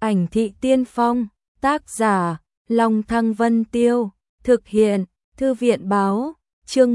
Ảnh thị tiên phong, tác giả, Long Thăng Vân Tiêu, thực hiện, Thư viện báo, chương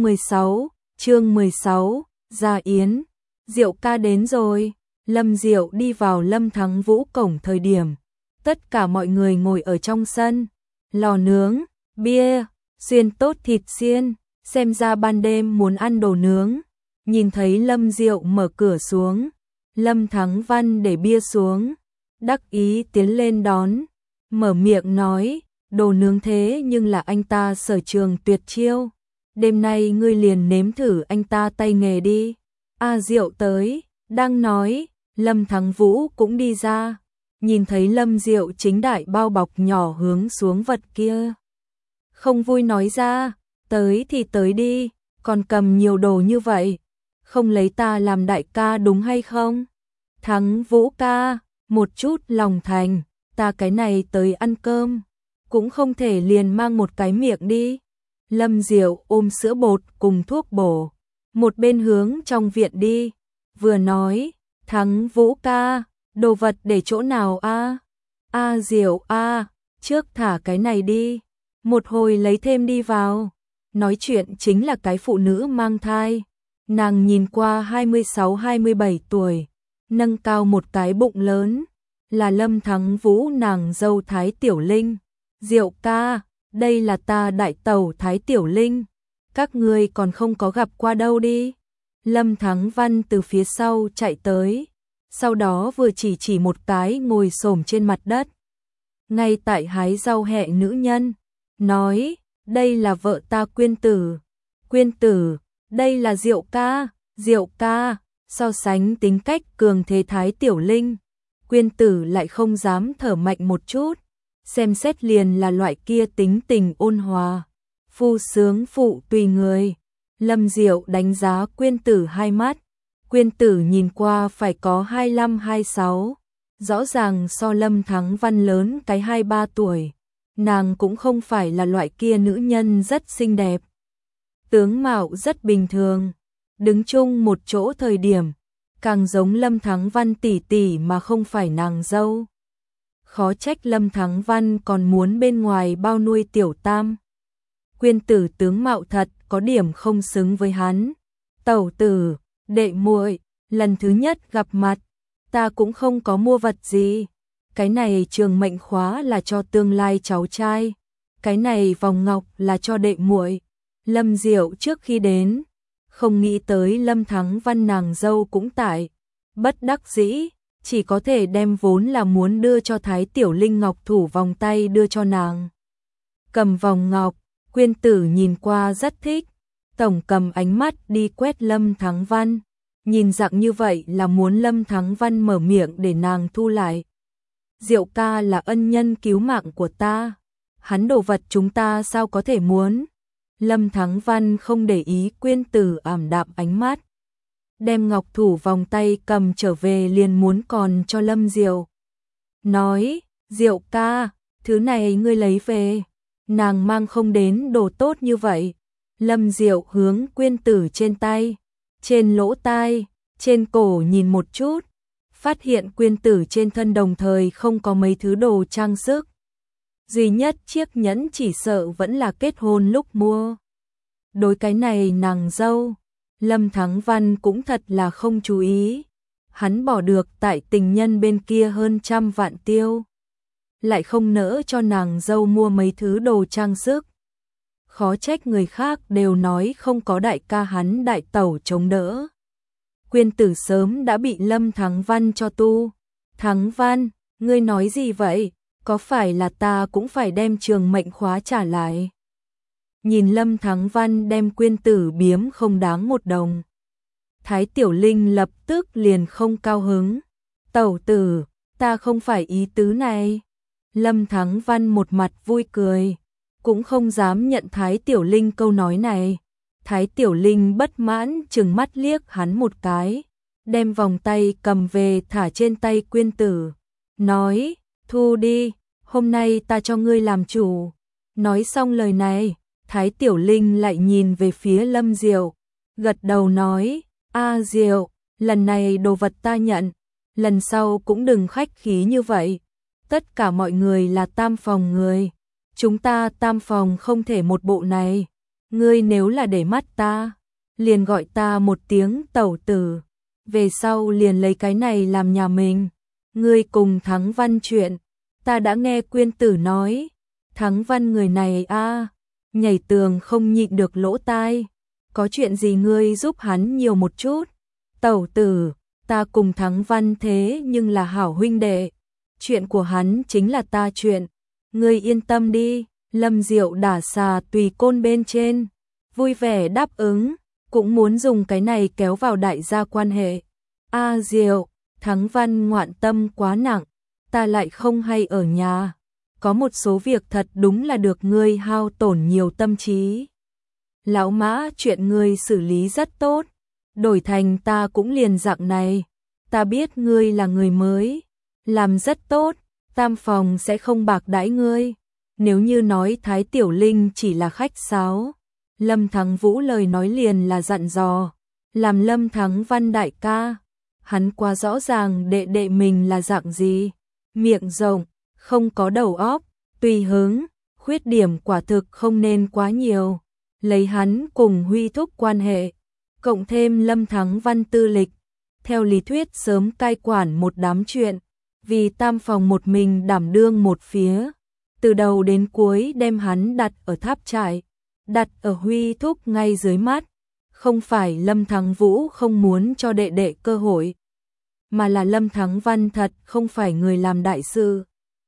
16, Gia Yến, Diệu ca đến rồi. Lâm Diệu đi vào Lâm Thắng Vũ cổng thời điểm, tất cả mọi người ngồi ở trong sân, lò nướng, bia, xiên tốt thịt xiên, xem ra ban đêm muốn ăn đồ nướng. Nhìn thấy Lâm Diệu mở cửa xuống, Lâm Thắng Văn để bia xuống, đắc ý tiến lên đón, mở miệng nói, đồ nướng thế nhưng là anh ta sở trường tuyệt chiêu, đêm nay ngươi liền nếm thử anh ta tay nghề đi. A Diệu tới, đang nói, Lâm Thắng Vũ cũng đi ra, nhìn thấy Lâm Diệu chính đại bao bọc nhỏ hướng xuống vật kia. Không vui nói ra, tới thì tới đi, còn cầm nhiều đồ như vậy, không lấy ta làm đại ca đúng hay không? Thắng Vũ ca, một chút lòng thành, ta cái này tới ăn cơm, cũng không thể liền mang một cái miệng đi. Lâm Diệu ôm sữa bột cùng thuốc bổ, một bên hướng trong viện đi, vừa nói, Thắng Vũ ca, đồ vật để chỗ nào a? A Diệu a, trước thả cái này đi, một hồi lấy thêm đi vào. Nói chuyện chính là cái phụ nữ mang thai, nàng nhìn qua 26-27 tuổi, nâng cao một cái bụng lớn, là Lâm Thắng Vũ nàng dâu Thái Tiểu Linh. Diệu ca, đây là ta đại tẩu Thái Tiểu Linh, các ngươi còn không có gặp qua đâu đi. Lâm Thắng Văn từ phía sau chạy tới, sau đó vừa chỉ một cái ngồi xổm trên mặt đất, ngay tại hái rau hẹ nữ nhân, nói, đây là vợ ta Quyên Tử. Quyên Tử, đây là Diệu ca. Diệu ca, so sánh tính cách cường thế Thái Tiểu Linh, Quyên Tử lại không dám thở mạnh một chút, xem xét liền là loại kia tính tình ôn hòa, phu sướng phụ tùy người. Lâm Diệu đánh giá Quyên Tử hai mắt, Quyên Tử nhìn qua phải có 25-26, rõ ràng so Lâm Thắng Văn lớn cái 2-3 tuổi, nàng cũng không phải là loại kia nữ nhân rất xinh đẹp, tướng mạo rất bình thường, đứng chung một chỗ thời điểm, càng giống Lâm Thắng Văn tỷ tỷ mà không phải nàng dâu. Khó trách Lâm Thắng Văn còn muốn bên ngoài bao nuôi tiểu tam. Quyên Tử tướng mạo thật có điểm không xứng với hắn. Tẩu tử, đệ muội, lần thứ nhất gặp mặt, ta cũng không có mua vật gì. Cái này trường mệnh khóa là cho tương lai cháu trai, cái này vòng ngọc là cho đệ muội. Lâm Diệu trước khi đến, không nghĩ tới Lâm Thắng Văn nàng dâu cũng tại, bất đắc dĩ, chỉ có thể đem vốn là muốn đưa cho Thái Tiểu Linh ngọc thủ vòng tay đưa cho nàng. Cầm vòng ngọc, Quyên Tử nhìn qua rất thích, tổng cầm ánh mắt đi quét Lâm Thắng Văn, nhìn dạng như vậy là muốn Lâm Thắng Văn mở miệng để nàng thu lại. Diệu ca là ân nhân cứu mạng của ta, hắn đồ vật chúng ta sao có thể muốn. Lâm Thắng Văn không để ý Quyên Tử ảm đạm ánh mắt, đem ngọc thủ vòng tay cầm trở về liền muốn còn cho Lâm Diệu. Nói, Diệu ca, thứ này ngươi lấy về, nàng mang không đến đồ tốt như vậy. Lâm Diệu hướng Quyên Tử trên tay, trên lỗ tai, trên cổ nhìn một chút, phát hiện Quyên Tử trên thân đồng thời không có mấy thứ đồ trang sức. Duy nhất chiếc nhẫn chỉ sợ vẫn là kết hôn lúc mua. Đối cái này nàng dâu, Lâm Thắng Văn cũng thật là không chú ý. Hắn bỏ được tại tình nhân bên kia hơn 100 vạn tiêu, lại không nỡ cho nàng dâu mua mấy thứ đồ trang sức. Khó trách người khác đều nói không có đại ca hắn đại tẩu chống đỡ. Quyên Tử sớm đã bị Lâm Thắng Văn cho tu. Thắng Văn, ngươi nói gì vậy? Có phải là ta cũng phải đem trường mệnh khóa trả lại? Nhìn Lâm Thắng Văn đem Quyên Tử biếm không đáng một đồng, Thái Tiểu Linh lập tức liền không cao hứng. Tẩu tử, ta không phải ý tứ này. Lâm Thắng Văn một mặt vui cười, cũng không dám nhận Thái Tiểu Linh câu nói này. Thái Tiểu Linh bất mãn trừng mắt liếc hắn một cái, đem vòng tay cầm về thả trên tay Quyên Tử, nói, thu đi, hôm nay ta cho ngươi làm chủ. Nói xong lời này, Thái Tiểu Linh lại nhìn về phía Lâm Diệu, gật đầu nói, A Diệu, lần này đồ vật ta nhận, lần sau cũng đừng khách khí như vậy. tất cả mọi người là Tam phòng người. Chúng ta Tam phòng không thể một bộ này. Ngươi nếu là để mắt ta, liền gọi ta một tiếng tẩu tử. Về sau liền lấy cái này làm nhà mình. Ngươi cùng Thắng Văn chuyện, ta đã nghe Quyên tử nói. Thắng Văn người này a, nhảy tường không nhịn được lỗ tai. Có chuyện gì ngươi giúp hắn nhiều một chút. Tẩu tử, ta cùng Thắng Văn thế nhưng là hảo huynh đệ. Chuyện của hắn chính là ta chuyện. Ngươi yên tâm đi. Lâm Diệu đả xà tùy côn bên trên, vui vẻ đáp ứng, cũng muốn dùng cái này kéo vào đại gia quan hệ. A Diệu, Thắng Văn ngoạn tâm quá nặng, ta lại không hay ở nhà. Có một số việc thật đúng là được ngươi hao tổn nhiều tâm trí. Lão Mã, chuyện ngươi xử lý rất tốt, đổi thành ta cũng liền dạng này. Ta biết ngươi là người mới, làm rất tốt, Tam phòng sẽ không bạc đãi ngươi. Nếu như nói Thái Tiểu Linh chỉ là khách sáo, Lâm Thắng Vũ lời nói liền là dặn dò, làm Lâm Thắng Văn đại ca, hắn quá rõ ràng đệ đệ mình là dạng gì, miệng rộng, không có đầu óc, tùy hứng, khuyết điểm quả thực không nên quá nhiều, lấy hắn cùng Huy thúc quan hệ, cộng thêm Lâm Thắng Văn tư lịch, theo lý thuyết sớm cai quản một đám chuyện, vì Tam phòng một mình đảm đương một phía. Từ đầu đến cuối đem hắn đặt ở tháp trại, đặt ở Huy thúc ngay dưới mắt, không phải Lâm Thắng Vũ không muốn cho đệ đệ cơ hội, mà là Lâm Thắng Văn thật không phải người làm đại sự.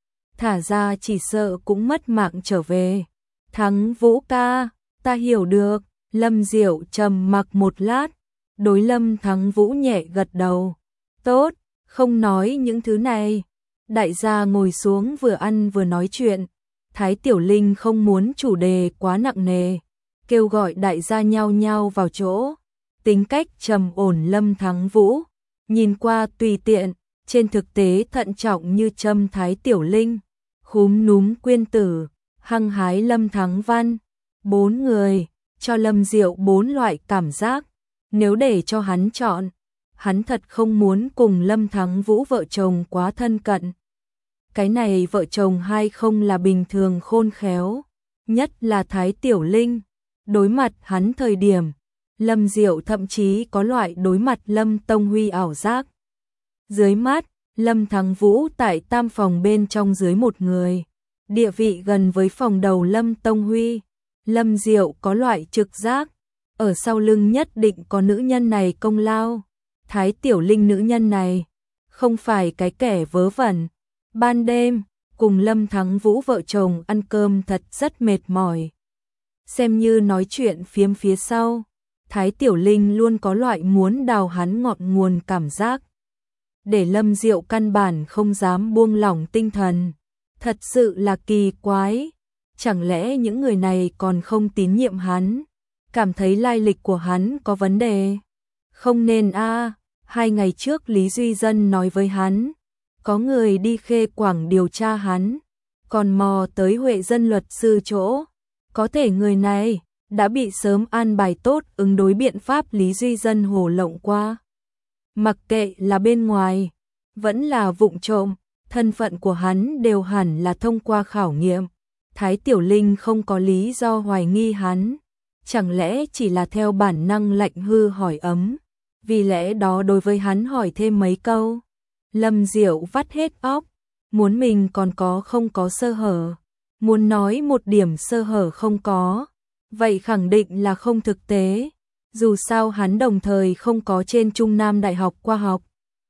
Thả ra chỉ sợ cũng mất mạng trở về. Thắng Vũ ca, ta hiểu được. Lâm Diệu trầm mặc một lát, đối Lâm Thắng Vũ nhẹ gật đầu. Tốt, không nói những thứ này. Đại gia ngồi xuống vừa ăn vừa nói chuyện. Thái Tiểu Linh không muốn chủ đề quá nặng nề, kêu gọi đại gia nhao nhao vào chỗ. Tính cách trầm ổn Lâm Thắng Vũ, nhìn qua tùy tiện, trên thực tế thận trọng như châm Thái Tiểu Linh, khúm núm Quyên tử, hăng hái Lâm Thắng Văn. 4 người, cho Lâm Diệu 4 loại cảm giác. Nếu để cho hắn chọn, hắn thật không muốn cùng Lâm Thắng Vũ vợ chồng quá thân cận. Cái này vợ chồng hai không là bình thường khôn khéo, nhất là Thái Tiểu Linh. Đối mặt hắn thời điểm, Lâm Diệu thậm chí có loại đối mặt Lâm Tông Huy ảo giác. Dưới mắt, Lâm Thắng Vũ tại Tam phòng bên trong dưới một người, địa vị gần với phòng đầu Lâm Tông Huy. Lâm Diệu có loại trực giác, ở sau lưng nhất định có nữ nhân này công lao. Thái Tiểu Linh nữ nhân này, không phải cái kẻ vớ vẩn. Ban đêm, cùng Lâm Thắng Vũ vợ chồng ăn cơm thật rất mệt mỏi. Xem như nói chuyện phiếm phía sau, Thái Tiểu Linh luôn có loại muốn đào hắn ngọn nguồn cảm giác. Để Lâm Diệu căn bản không dám buông lỏng tinh thần. Thật sự là kỳ quái. Chẳng lẽ những người này còn không tín nhiệm hắn, cảm thấy lai lịch của hắn có vấn đề? Không nên a. 2 ngày trước Lý Duy Dân nói với hắn, có người đi Khê Quảng điều tra hắn, còn mò tới Huệ Dân luật sư chỗ. Có thể người này đã bị sớm an bài tốt ứng đối biện pháp Lý Duy Dân hồ lộng qua. Mặc kệ là bên ngoài, vẫn là vụng trộm, thân phận của hắn đều hẳn là thông qua khảo nghiệm. Thái Tiểu Linh không có lý do hoài nghi hắn, chẳng lẽ chỉ là theo bản năng lạnh hư hỏi ấm, vì lẽ đó đối với hắn hỏi thêm mấy câu. Lâm Diệu vắt hết óc, muốn mình còn có không có sơ hở, muốn nói một điểm sơ hở không có, vậy khẳng định là không thực tế, dù sao hắn đồng thời không có trên Trung Nam Đại học qua học.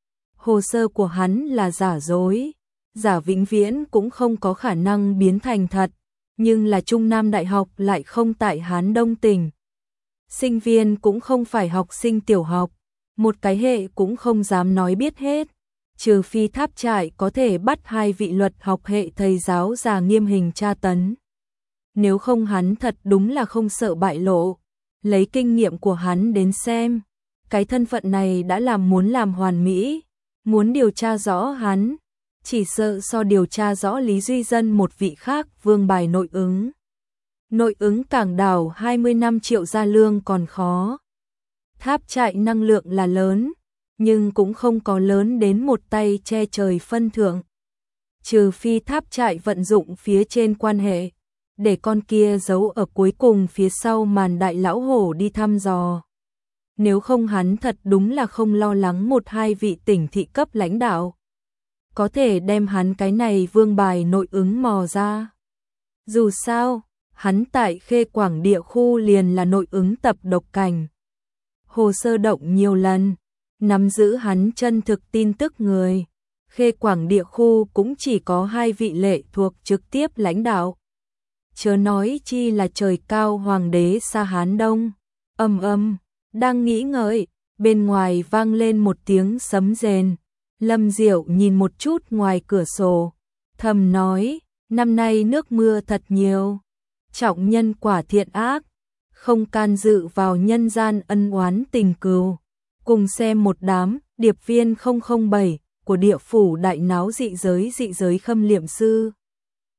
Hồ sơ của hắn là giả dối, giả vĩnh viễn cũng không có khả năng biến thành thật, nhưng là Trung Nam Đại học lại không tại Hán Đông tỉnh. Sinh viên cũng không phải học sinh tiểu học, một cái hệ cũng không dám nói biết hết, trừ phi tháp trại có thể bắt 2 vị luật học hệ thầy giáo già nghiêm hình tra tấn. Nếu không hắn thật đúng là không sợ bại lộ, lấy kinh nghiệm của hắn đến xem, cái thân phận này đã muốn làm hoàn mỹ, muốn điều tra rõ hắn, chỉ sợ so điều tra rõ Lý Duy Dân một vị khác vương bài nội ứng. Nội ứng Cảng Đảo 25 triệu gia lương còn khó. Tháp trại năng lượng là lớn, nhưng cũng không có lớn đến một tay che trời phân thượng. trừ phi tháp trại vận dụng phía trên quan hệ, để con kia giấu ở cuối cùng phía sau màn đại lão hổ đi thăm dò. Nếu không hắn thật đúng là không lo lắng một hai vị tỉnh thị cấp lãnh đạo có thể đem hắn cái này vương bài nội ứng mò ra. Dù sao, hắn tại Khê Quảng địa khu liền là nội ứng tập độc cảnh. Hồ sơ động nhiều lần, nắm giữ hắn chân thực tin tức người. Khê Quảng địa khu cũng chỉ có 2 vị lệ thuộc trực tiếp lãnh đạo. Chớ nói chi là trời cao hoàng đế xa Hán Đông. Đang nghĩ ngợi, bên ngoài vang lên một tiếng sấm rền. Lâm Diệu nhìn một chút ngoài cửa sổ, thầm nói, năm nay nước mưa thật nhiều. Trọng nhân quả thiện ác, không can dự vào nhân gian ân oán tình cừu. Cùng xem một đám điệp viên 007 của địa phủ đại náo dị giới khâm liệm sư.